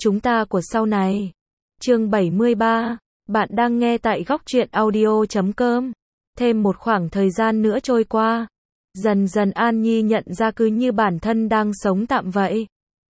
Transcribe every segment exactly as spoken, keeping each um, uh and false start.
Chúng ta của sau này. Chương bảy mươi ba. Bạn đang nghe tại góc truyện audio chấm com. Thêm một khoảng thời gian nữa trôi qua. Dần dần An Nhi nhận ra cứ như bản thân đang sống tạm vậy.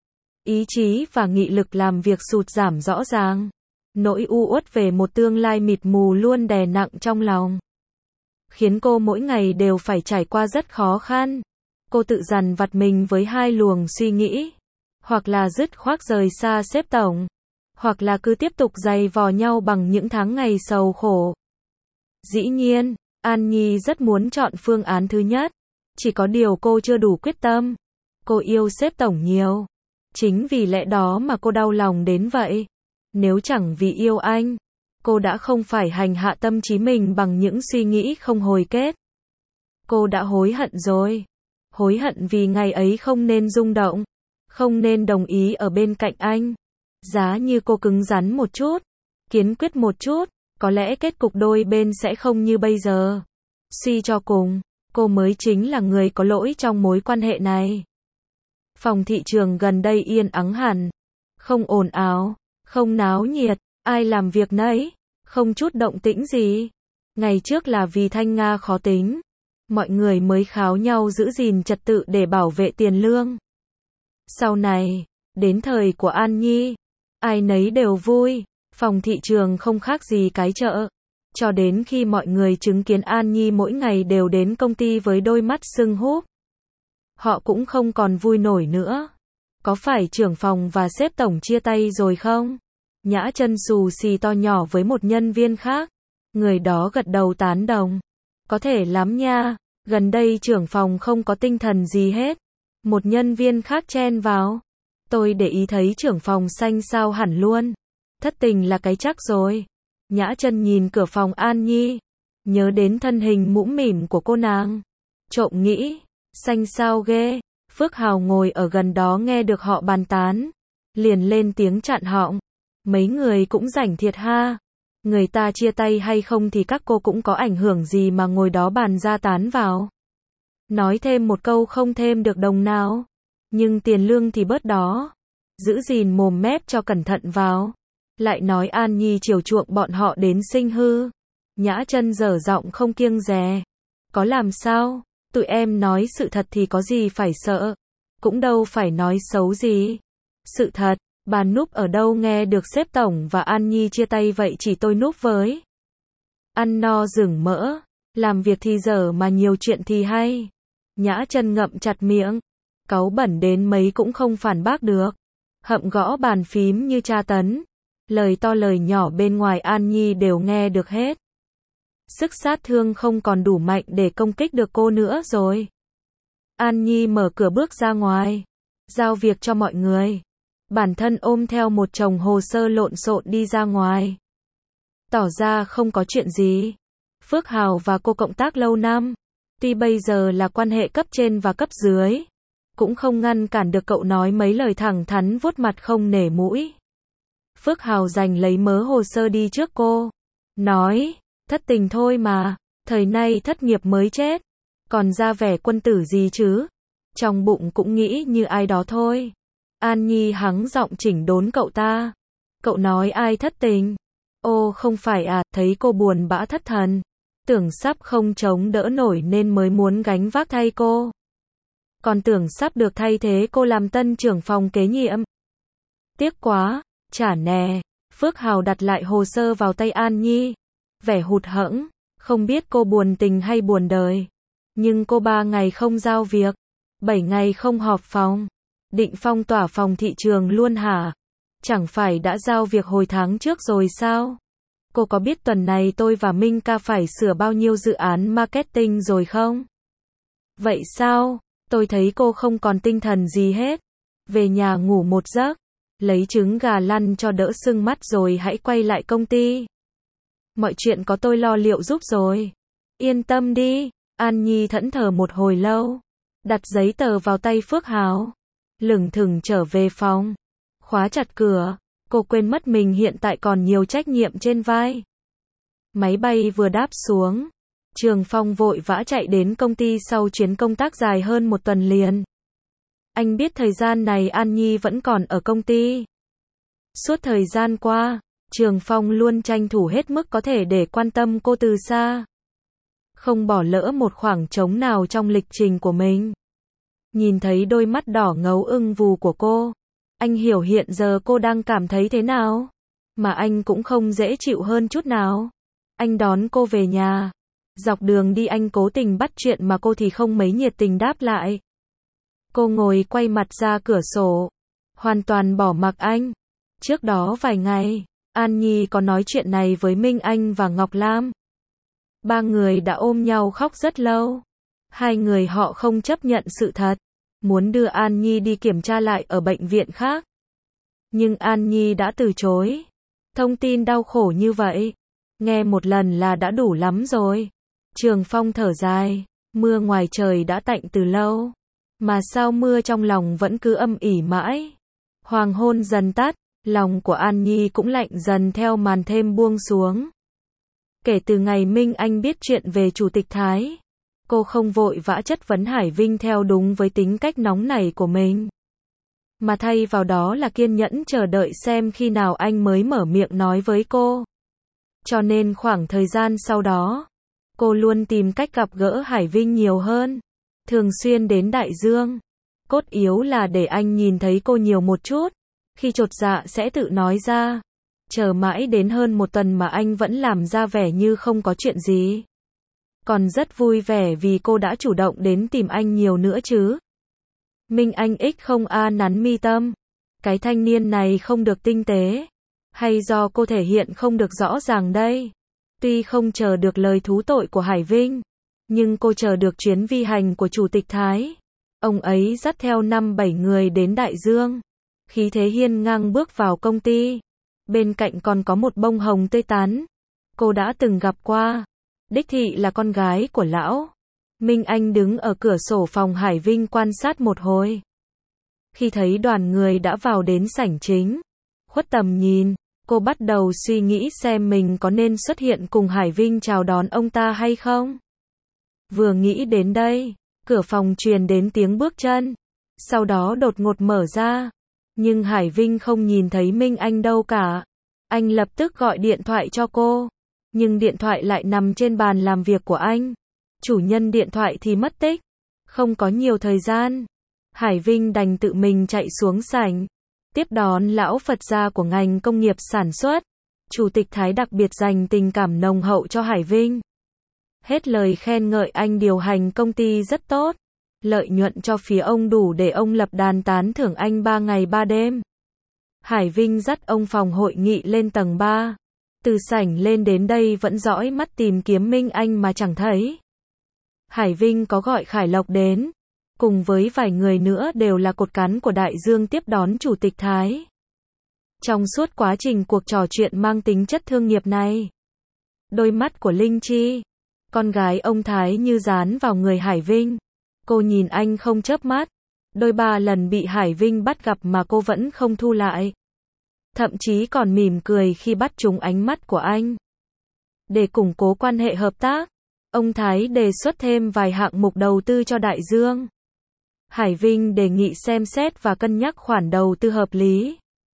Ý chí và nghị lực làm việc sụt giảm rõ ràng. Nỗi u uất về một tương lai mịt mù luôn đè nặng trong lòng. Khiến cô mỗi ngày đều phải trải qua rất khó khăn. Cô tự dằn vặt mình với hai luồng suy nghĩ. Hoặc là dứt khoát rời xa sếp tổng. Hoặc là cứ tiếp tục giày vò nhau bằng những tháng ngày sầu khổ. Dĩ nhiên, An Nhi rất muốn chọn phương án thứ nhất. Chỉ có điều cô chưa đủ quyết tâm. Cô yêu sếp tổng nhiều. Chính vì lẽ đó mà cô đau lòng đến vậy. Nếu chẳng vì yêu anh, cô đã không phải hành hạ tâm trí mình bằng những suy nghĩ không hồi kết. Cô đã hối hận rồi. Hối hận vì ngày ấy không nên rung động. Không nên đồng ý ở bên cạnh anh. Giá như cô cứng rắn một chút, kiên quyết một chút, có lẽ kết cục đôi bên sẽ không như bây giờ. Suy cho cùng, cô mới chính là người có lỗi trong mối quan hệ này. Phòng thị trường gần đây yên ắng hẳn. Không ồn ào, không náo nhiệt, ai làm việc nấy, không chút động tĩnh gì. Ngày trước là vì Thanh Nga khó tính, mọi người mới kháo nhau giữ gìn trật tự để bảo vệ tiền lương. Sau này, đến thời của An Nhi, ai nấy đều vui, phòng thị trường không khác gì cái chợ. Cho đến khi mọi người chứng kiến An Nhi mỗi ngày đều đến công ty với đôi mắt sưng húp. Họ cũng không còn vui nổi nữa. Có phải trưởng phòng và sếp tổng chia tay rồi không? Nhã chân xù xì to nhỏ với một nhân viên khác. Người đó gật đầu tán đồng. Có thể lắm nha, gần đây trưởng phòng không có tinh thần gì hết. Một nhân viên khác chen vào. Tôi để ý thấy trưởng phòng xanh xao hẳn luôn. Thất tình là cái chắc rồi. Nhã chân nhìn cửa phòng An Nhi. Nhớ đến thân hình mũm mỉm của cô nàng. Trộm nghĩ, xanh xao ghê. Phước Hào ngồi ở gần đó nghe được họ bàn tán. Liền lên tiếng chặn họng. Mấy người cũng rảnh thiệt ha. Người ta chia tay hay không thì các cô cũng có ảnh hưởng gì mà ngồi đó bàn ra tán vào. Nói thêm một câu không thêm được đồng nào. Nhưng tiền lương thì bớt đó. Giữ gìn mồm mép cho cẩn thận vào. Lại nói An Nhi chiều chuộng bọn họ đến sinh hư. Nhã chân dở giọng không kiêng dè. Có làm sao? Tụi em nói sự thật thì có gì phải sợ. Cũng đâu phải nói xấu gì. Sự thật, bà núp ở đâu nghe được sếp tổng và An Nhi chia tay vậy chỉ tôi núp với. Ăn no rừng mỡ. Làm việc thì dở mà nhiều chuyện thì hay. Nhã chân ngậm chặt miệng. Cáu bẩn đến mấy cũng không phản bác được. Hậm gõ bàn phím như tra tấn. Lời to lời nhỏ bên ngoài An Nhi đều nghe được hết. Sức sát thương không còn đủ mạnh để công kích được cô nữa rồi. An Nhi mở cửa bước ra ngoài. Giao việc cho mọi người. Bản thân ôm theo một chồng hồ sơ lộn xộn đi ra ngoài. Tỏ ra không có chuyện gì. Phước Hào và cô cộng tác lâu năm. Tuy bây giờ là quan hệ cấp trên và cấp dưới. Cũng không ngăn cản được cậu nói mấy lời thẳng thắn vuốt mặt không nể mũi. Phước Hào giành lấy mớ hồ sơ đi trước cô. Nói, thất tình thôi mà, thời nay thất nghiệp mới chết. Còn ra vẻ quân tử gì chứ? Trong bụng cũng nghĩ như ai đó thôi. An Nhi hắng giọng chỉnh đốn cậu ta. Cậu nói ai thất tình? Ô không phải à, thấy cô buồn bã thất thần. Tưởng sắp không chống đỡ nổi nên mới muốn gánh vác thay cô. Còn tưởng sắp được thay thế cô làm tân trưởng phòng kế nhiệm. Tiếc quá, chả nè. Phước Hào đặt lại hồ sơ vào tay An Nhi. Vẻ hụt hẫng, không biết cô buồn tình hay buồn đời. Nhưng cô ba ngày không giao việc, bảy ngày không họp phòng. Định phong tỏa phòng thị trường luôn hả? Chẳng phải đã giao việc hồi tháng trước rồi sao? Cô có biết tuần này tôi và Minh ca phải sửa bao nhiêu dự án marketing rồi không? Vậy sao? Tôi thấy cô không còn tinh thần gì hết. Về nhà ngủ một giấc, lấy trứng gà lăn cho đỡ sưng mắt rồi hãy quay lại công ty. Mọi chuyện có tôi lo liệu giúp rồi. Yên tâm đi. An Nhi thẫn thờ một hồi lâu. Đặt giấy tờ vào tay Phước Hào. Lững thững trở về phòng. Khóa chặt cửa. Cô quên mất mình hiện tại còn nhiều trách nhiệm trên vai. Máy bay vừa đáp xuống. Trường Phong vội vã chạy đến công ty sau chuyến công tác dài hơn một tuần liền. Anh biết thời gian này An Nhi vẫn còn ở công ty. Suốt thời gian qua, Trường Phong luôn tranh thủ hết mức có thể để quan tâm cô từ xa. Không bỏ lỡ một khoảng trống nào trong lịch trình của mình. Nhìn thấy đôi mắt đỏ ngầu ưng vù của cô, anh hiểu hiện giờ cô đang cảm thấy thế nào. Mà anh cũng không dễ chịu hơn chút nào. Anh đón cô về nhà. Dọc đường đi anh cố tình bắt chuyện mà cô thì không mấy nhiệt tình đáp lại. Cô ngồi quay mặt ra cửa sổ, hoàn toàn bỏ mặc anh. Trước đó vài ngày, An Nhi có nói chuyện này với Minh Anh và Ngọc Lam. Ba người đã ôm nhau khóc rất lâu. Hai người họ không chấp nhận sự thật, muốn đưa An Nhi đi kiểm tra lại ở bệnh viện khác. Nhưng An Nhi đã từ chối. Thông tin đau khổ như vậy, nghe một lần là đã đủ lắm rồi. Trường Phong thở dài, mưa ngoài trời đã tạnh từ lâu, mà sao mưa trong lòng vẫn cứ âm ỉ mãi. Hoàng hôn dần tắt, lòng của An Nhi cũng lạnh dần theo màn đêm buông xuống. Kể từ ngày Minh Anh biết chuyện về Chủ tịch Thái, cô không vội vã chất vấn Hải Vinh theo đúng với tính cách nóng nảy của mình. Mà thay vào đó là kiên nhẫn chờ đợi xem khi nào anh mới mở miệng nói với cô. Cho nên khoảng thời gian sau đó, cô luôn tìm cách gặp gỡ Hải Vinh nhiều hơn, thường xuyên đến Đại Dương. Cốt yếu là để anh nhìn thấy cô nhiều một chút, khi chột dạ sẽ tự nói ra. Chờ mãi đến hơn một tuần mà anh vẫn làm ra vẻ như không có chuyện gì. Còn rất vui vẻ vì cô đã chủ động đến tìm anh nhiều nữa chứ. Minh Anh ích không a nắn mi tâm. Cái thanh niên này không được tinh tế. Hay do cô thể hiện không được rõ ràng đây. Tuy không chờ được lời thú tội của Hải Vinh, nhưng cô chờ được chuyến vi hành của Chủ tịch Thái. Ông ấy dắt theo năm bảy người đến Đại Dương. Khí thế hiên ngang bước vào công ty. Bên cạnh còn có một bông hồng tươi tắn. Cô đã từng gặp qua. Đích thị là con gái của lão. Minh Anh đứng ở cửa sổ phòng Hải Vinh quan sát một hồi. Khi thấy đoàn người đã vào đến sảnh chính, khuất tầm nhìn, cô bắt đầu suy nghĩ xem mình có nên xuất hiện cùng Hải Vinh chào đón ông ta hay không. Vừa nghĩ đến đây, cửa phòng truyền đến tiếng bước chân. Sau đó đột ngột mở ra. Nhưng Hải Vinh không nhìn thấy Minh Anh đâu cả. Anh lập tức gọi điện thoại cho cô. Nhưng điện thoại lại nằm trên bàn làm việc của anh. Chủ nhân điện thoại thì mất tích. Không có nhiều thời gian. Hải Vinh đành tự mình chạy xuống sảnh. Tiếp đón lão Phật gia của ngành công nghiệp sản xuất. Chủ tịch Thái đặc biệt dành tình cảm nồng hậu cho Hải Vinh. Hết lời khen ngợi anh điều hành công ty rất tốt. Lợi nhuận cho phía ông đủ để ông lập đàn tán thưởng anh ba ngày ba đêm. Hải Vinh dắt ông phòng hội nghị lên tầng ba. Từ sảnh lên đến đây vẫn dõi mắt tìm kiếm Minh Anh mà chẳng thấy. Hải Vinh có gọi Khải Lộc đến. Cùng với vài người nữa đều là cột cán của Đại Dương tiếp đón Chủ tịch Thái. Trong suốt quá trình cuộc trò chuyện mang tính chất thương nghiệp này, đôi mắt của Linh Chi, con gái ông Thái như dán vào người Hải Vinh. Cô nhìn anh không chớp mắt. Đôi ba lần bị Hải Vinh bắt gặp mà cô vẫn không thu lại. Thậm chí còn mỉm cười khi bắt trúng ánh mắt của anh. Để củng cố quan hệ hợp tác, ông Thái đề xuất thêm vài hạng mục đầu tư cho Đại Dương. Hải Vinh đề nghị xem xét và cân nhắc khoản đầu tư hợp lý.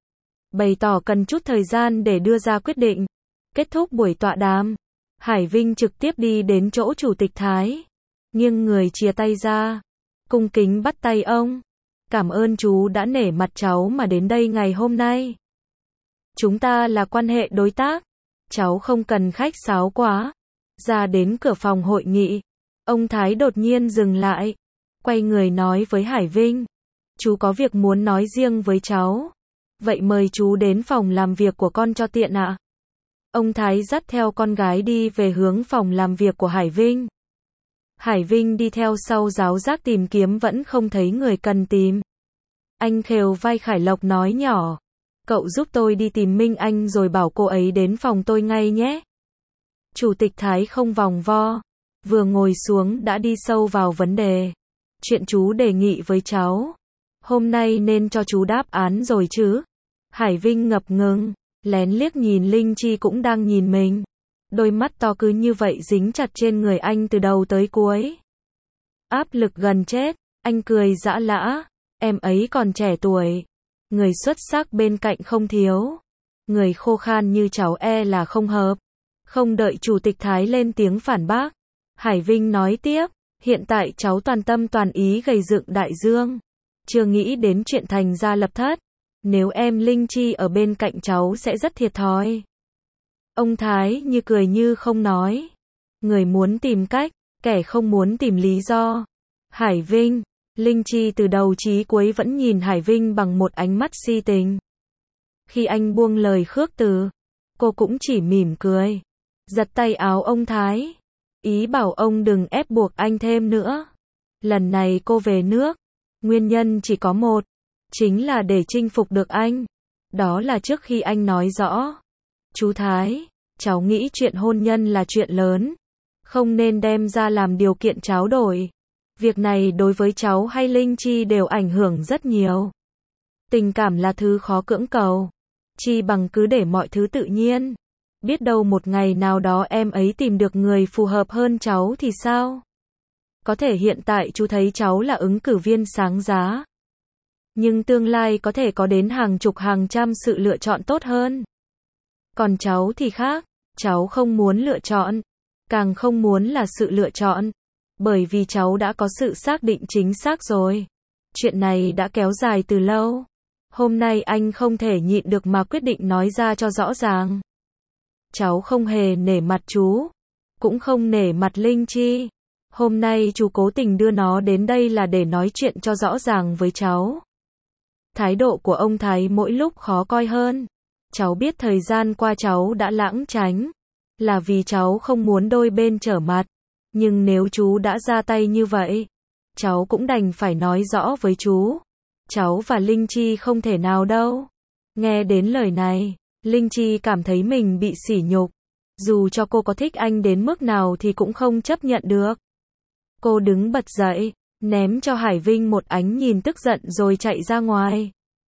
Bày tỏ cần chút thời gian để đưa ra quyết định. Kết thúc buổi tọa đàm, Hải Vinh trực tiếp đi đến chỗ Chủ tịch Thái. Nghiêng người chìa tay ra, cung kính bắt tay ông. Cảm ơn chú đã nể mặt cháu mà đến đây ngày hôm nay. Chúng ta là quan hệ đối tác. Cháu không cần khách sáo quá. Ra đến cửa phòng hội nghị, ông Thái đột nhiên dừng lại. Quay người nói với Hải Vinh. Chú có việc muốn nói riêng với cháu. Vậy mời chú đến phòng làm việc của con cho tiện ạ. Ông Thái dắt theo con gái đi về hướng phòng làm việc của Hải Vinh. Hải Vinh đi theo sau giáo giác tìm kiếm vẫn không thấy người cần tìm. Anh khều vai Khải Lộc nói nhỏ. Cậu giúp tôi đi tìm Minh Anh rồi bảo cô ấy đến phòng tôi ngay nhé. Chủ tịch Thái không vòng vo. Vừa ngồi xuống đã đi sâu vào vấn đề. Chuyện chú đề nghị với cháu. Hôm nay nên cho chú đáp án rồi chứ. Hải Vinh ngập ngừng. Lén liếc nhìn Linh Chi cũng đang nhìn mình. Đôi mắt to cứ như vậy dính chặt trên người anh từ đầu tới cuối. Áp lực gần chết. Anh cười dã lã. Em ấy còn trẻ tuổi. Người xuất sắc bên cạnh không thiếu. Người khô khan như cháu e là không hợp. Không đợi Chủ tịch Thái lên tiếng phản bác, Hải Vinh nói tiếp, hiện tại cháu toàn tâm toàn ý gầy dựng đại dương. Chưa nghĩ đến chuyện thành gia lập thất. Nếu em Linh Chi ở bên cạnh cháu sẽ rất thiệt thòi. Ông Thái như cười như không nói. Người muốn tìm cách, kẻ không muốn tìm lý do. Hải Vinh, Linh Chi từ đầu chí cuối vẫn nhìn Hải Vinh bằng một ánh mắt si tình. Khi anh buông lời khước từ, cô cũng chỉ mỉm cười, giật tay áo ông Thái, ý bảo ông đừng ép buộc anh thêm nữa. Lần này cô về nước, nguyên nhân chỉ có một, chính là để chinh phục được anh. Đó là trước khi anh nói rõ. Chú Thái, cháu nghĩ chuyện hôn nhân là chuyện lớn, không nên đem ra làm điều kiện tráo đổi. Việc này đối với cháu hay Linh Chi đều ảnh hưởng rất nhiều. Tình cảm là thứ khó cưỡng cầu, chi bằng cứ để mọi thứ tự nhiên. Biết đâu một ngày nào đó em ấy tìm được người phù hợp hơn cháu thì sao? Có thể hiện tại chú thấy cháu là ứng cử viên sáng giá, nhưng tương lai có thể có đến hàng chục hàng trăm sự lựa chọn tốt hơn. Còn cháu thì khác, cháu không muốn lựa chọn, càng không muốn là sự lựa chọn, bởi vì cháu đã có sự xác định chính xác rồi. Chuyện này đã kéo dài từ lâu. Hôm nay anh không thể nhịn được mà quyết định nói ra cho rõ ràng. Cháu không hề nể mặt chú, cũng không nể mặt Linh Chi. Hôm nay chú cố tình đưa nó đến đây là để nói chuyện cho rõ ràng với cháu. Thái độ của ông Thái mỗi lúc khó coi hơn. Cháu biết thời gian qua cháu đã lãng tránh, là vì cháu không muốn đôi bên trở mặt. Nhưng nếu chú đã ra tay như vậy, cháu cũng đành phải nói rõ với chú. Cháu và Linh Chi không thể nào đâu. Nghe đến lời này, Linh Chi cảm thấy mình bị sỉ nhục. Dù cho cô có thích anh đến mức nào thì cũng không chấp nhận được. Cô đứng bật dậy, ném cho Hải Vinh một ánh nhìn tức giận rồi chạy ra ngoài.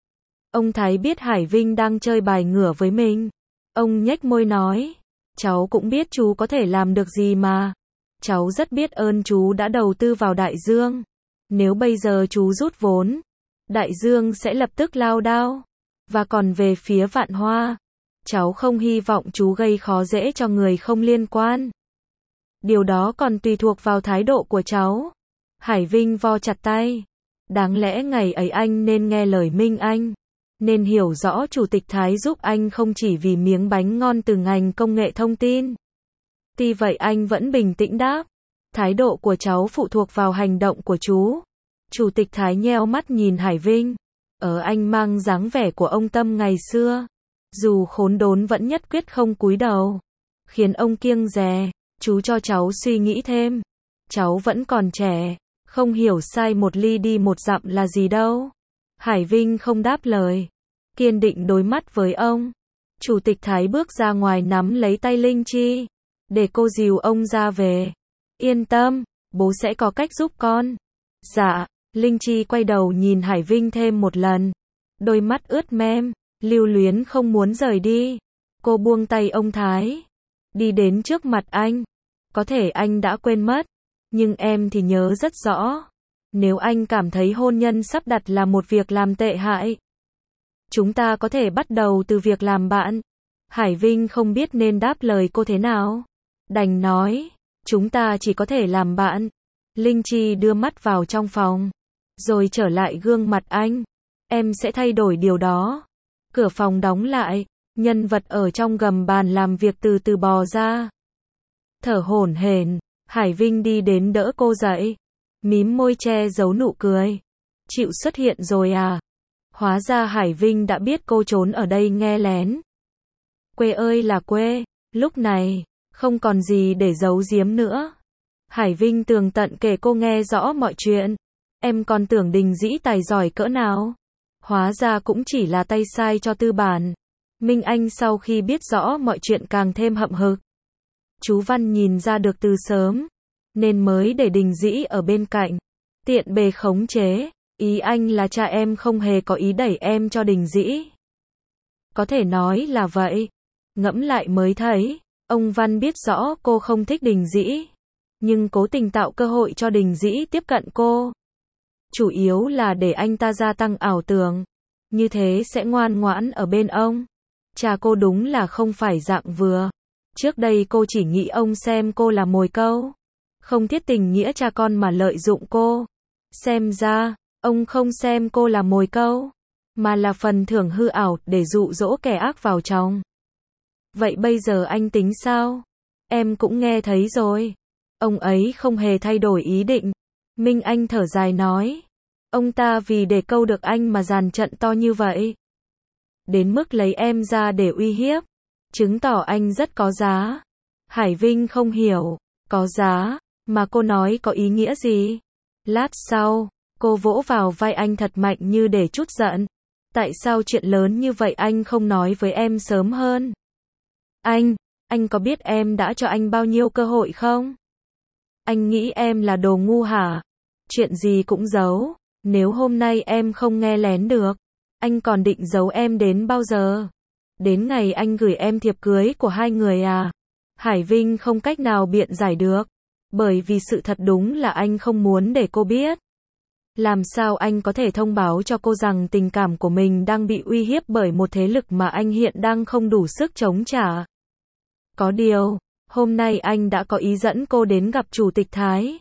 Ông Thái biết Hải Vinh đang chơi bài ngửa với mình. Ông nhếch môi nói, cháu cũng biết chú có thể làm được gì mà. Cháu rất biết ơn chú đã đầu tư vào Đại Dương. Nếu bây giờ chú rút vốn, Đại Dương sẽ lập tức lao đao. Và còn về phía Vạn Hoa, cháu không hy vọng chú gây khó dễ cho người không liên quan. Điều đó còn tùy thuộc vào thái độ của cháu. Hải Vinh vo chặt tay. Đáng lẽ ngày ấy anh nên nghe lời Minh Anh. Nên hiểu rõ Chủ tịch Thái giúp anh không chỉ vì miếng bánh ngon từ ngành công nghệ thông tin. Tuy vậy anh vẫn bình tĩnh đáp. Thái độ của cháu phụ thuộc vào hành động của chú. Chủ tịch Thái nheo mắt nhìn Hải Vinh. Ở anh mang dáng vẻ của ông Tâm ngày xưa. Dù khốn đốn vẫn nhất quyết không cúi đầu. Khiến ông kiêng dè. Chú cho cháu suy nghĩ thêm. Cháu vẫn còn trẻ. Không hiểu sai một ly đi một dặm là gì đâu. Hải Vinh không đáp lời. Kiên định đối mắt với ông. Chủ tịch Thái bước ra ngoài nắm lấy tay Linh Chi. Để cô dìu ông ra về. Yên tâm, bố sẽ có cách giúp con. Dạ, Linh Chi quay đầu nhìn Hải Vinh thêm một lần. Đôi mắt ướt mem, lưu luyến không muốn rời đi. Cô buông tay ông Thái. Đi đến trước mặt anh. Có thể anh đã quên mất. Nhưng em thì nhớ rất rõ. Nếu anh cảm thấy hôn nhân sắp đặt là một việc làm tệ hại, chúng ta có thể bắt đầu từ việc làm bạn. Hải Vinh không biết nên đáp lời cô thế nào. Đành nói, chúng ta chỉ có thể làm bạn. Linh Chi đưa mắt vào trong phòng, rồi trở lại gương mặt anh. Em sẽ thay đổi điều đó. Cửa phòng đóng lại, nhân vật ở trong gầm bàn làm việc từ từ bò ra. Thở hổn hển, Hải Vinh đi đến đỡ cô dậy. Mím môi che giấu nụ cười. Chịu xuất hiện rồi à? Hóa ra Hải Vinh đã biết cô trốn ở đây nghe lén. Quê ơi là quê, lúc này, không còn gì để giấu giếm nữa. Hải Vinh tường tận kể cô nghe rõ mọi chuyện. Em còn tưởng Đình Dĩ tài giỏi cỡ nào. Hóa ra cũng chỉ là tay sai cho tư bản. Minh Anh sau khi biết rõ mọi chuyện càng thêm hậm hực. Chú Văn nhìn ra được từ sớm, nên mới để Đình Dĩ ở bên cạnh. Tiện bề khống chế. Ý anh là cha em không hề có ý đẩy em cho Đình Dĩ. Có thể nói là vậy. Ngẫm lại mới thấy, ông Văn biết rõ cô không thích Đình Dĩ, nhưng cố tình tạo cơ hội cho Đình Dĩ tiếp cận cô. Chủ yếu là để anh ta gia tăng ảo tưởng. như thế sẽ ngoan ngoãn ở bên ông. Cha cô đúng là không phải dạng vừa. Trước đây cô chỉ nghĩ ông xem cô là mồi câu. Không thiết tình nghĩa cha con mà lợi dụng cô. Xem ra, ông không xem cô là mồi câu, mà là phần thưởng hư ảo để dụ dỗ kẻ ác vào trong. Vậy bây giờ anh tính sao? Em cũng nghe thấy rồi. Ông ấy không hề thay đổi ý định. Minh Anh thở dài nói. Ông ta vì để câu được anh mà dàn trận to như vậy. Đến mức lấy em ra để uy hiếp. Chứng tỏ anh rất có giá. Hải Vinh không hiểu. Có giá, mà cô nói có ý nghĩa gì? Lát sau, cô vỗ vào vai anh thật mạnh như để trút giận. Tại sao chuyện lớn như vậy anh không nói với em sớm hơn? Anh, anh có biết em đã cho anh bao nhiêu cơ hội không? Anh nghĩ em là đồ ngu hả? Chuyện gì cũng giấu. Nếu hôm nay em không nghe lén được, anh còn định giấu em đến bao giờ? Đến ngày anh gửi em thiệp cưới của hai người à? Hải Vinh không cách nào biện giải được. Bởi vì sự thật đúng là anh không muốn để cô biết. Làm sao anh có thể thông báo cho cô rằng tình cảm của mình đang bị uy hiếp bởi một thế lực mà anh hiện đang không đủ sức chống trả? Có điều, hôm nay anh đã có ý dẫn cô đến gặp Chủ tịch Thái.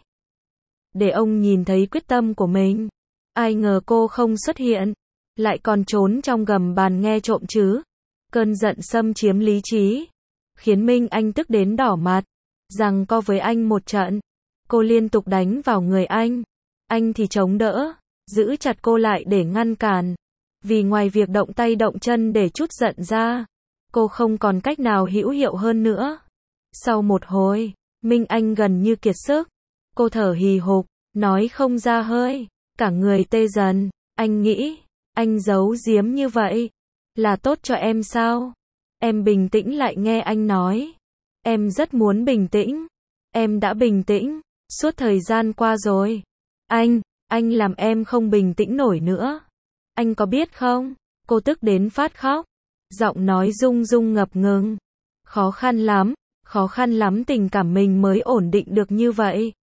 Để ông nhìn thấy quyết tâm của mình. Ai ngờ cô không xuất hiện, lại còn trốn trong gầm bàn nghe trộm chứ. Cơn giận xâm chiếm lý trí, khiến Minh Anh tức đến đỏ mặt, giằng co với anh một trận. Cô liên tục đánh vào người anh. Anh thì chống đỡ, giữ chặt cô lại để ngăn cản. Vì ngoài việc động tay động chân để trút giận ra, cô không còn cách nào hữu hiệu hơn nữa. Sau một hồi, Minh Anh gần như kiệt sức. Cô thở hì hục, nói không ra hơi, cả người tê dần. Anh nghĩ, anh giấu giếm như vậy là tốt cho em sao? Em bình tĩnh lại nghe anh nói. Em rất muốn bình tĩnh. Em đã bình tĩnh suốt thời gian qua rồi. Anh, anh làm em không bình tĩnh nổi nữa. Anh có biết không? Cô tức đến phát khóc. Giọng nói rung rung ngập ngừng. Khó khăn lắm, khó khăn lắm tình cảm mình mới ổn định được như vậy.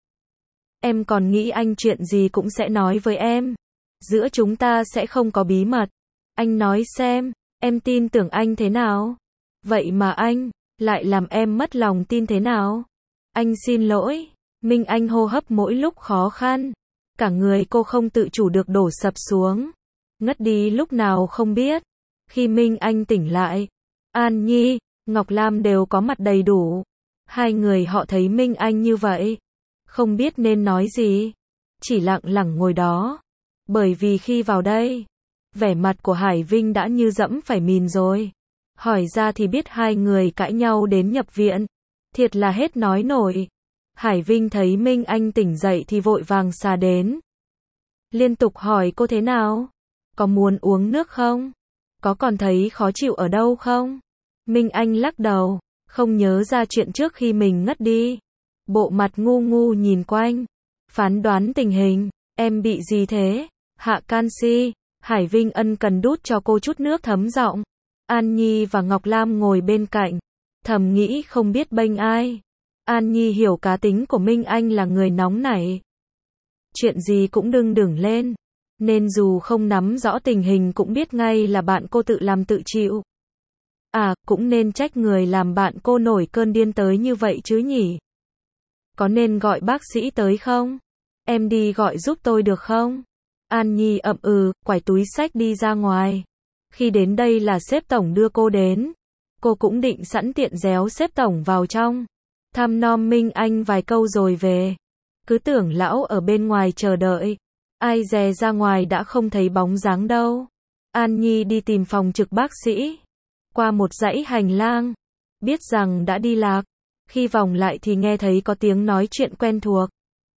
Em còn nghĩ anh chuyện gì cũng sẽ nói với em. Giữa chúng ta sẽ không có bí mật. Anh nói xem, em tin tưởng anh thế nào? Vậy mà anh lại làm em mất lòng tin thế nào? Anh xin lỗi. Minh Anh hô hấp mỗi lúc khó khăn. Cả người cô không tự chủ được đổ sập xuống. Ngất đi lúc nào không biết. Khi Minh Anh tỉnh lại, An Nhi, Ngọc Lam đều có mặt đầy đủ. Hai người họ thấy Minh Anh như vậy, không biết nên nói gì. Chỉ lặng lặng ngồi đó. Bởi vì khi vào đây, vẻ mặt của Hải Vinh đã như dẫm phải mìn rồi. Hỏi ra thì biết hai người cãi nhau đến nhập viện. Thiệt là hết nói nổi. Hải Vinh thấy Minh Anh tỉnh dậy thì vội vàng xà đến. Liên tục hỏi cô thế nào? Có muốn uống nước không? Có còn thấy khó chịu ở đâu không? Minh Anh lắc đầu, không nhớ ra chuyện trước khi mình ngất đi. Bộ mặt ngu ngu nhìn quanh, phán đoán tình hình. Em bị gì thế? Hạ canxi. Hải Vinh ân cần đút cho cô chút nước thấm giọng. An Nhi và Ngọc Lam ngồi bên cạnh, thầm nghĩ không biết bênh ai. An Nhi hiểu cá tính của Minh Anh là người nóng nảy. Chuyện gì cũng đưng đửng lên. Nên dù không nắm rõ tình hình cũng biết ngay là bạn cô tự làm tự chịu. À, cũng nên trách người làm bạn cô nổi cơn điên tới như vậy chứ nhỉ? Có nên gọi bác sĩ tới không? Em đi gọi giúp tôi được không? An Nhi ậm ừ, quải túi xách đi ra ngoài. Khi đến đây là sếp tổng đưa cô đến. Cô cũng định sẵn tiện réo sếp tổng vào trong. Thăm nom Minh Anh vài câu rồi về. Cứ tưởng lão ở bên ngoài chờ đợi. Ai dè ra ngoài đã không thấy bóng dáng đâu. An Nhi đi tìm phòng trực bác sĩ. Qua một dãy hành lang. Biết rằng đã đi lạc. Khi vòng lại thì nghe thấy có tiếng nói chuyện quen thuộc.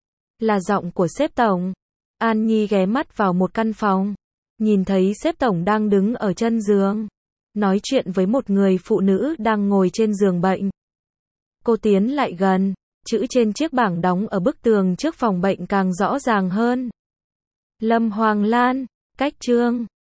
Là giọng của sếp tổng. An Nhi ghé mắt vào một căn phòng. Nhìn thấy sếp tổng đang đứng ở chân giường. Nói chuyện với một người phụ nữ đang ngồi trên giường bệnh. Cô tiến lại gần. Chữ trên chiếc bảng đóng ở bức tường trước phòng bệnh càng rõ ràng hơn. Lâm Hoàng Lan, cách chương.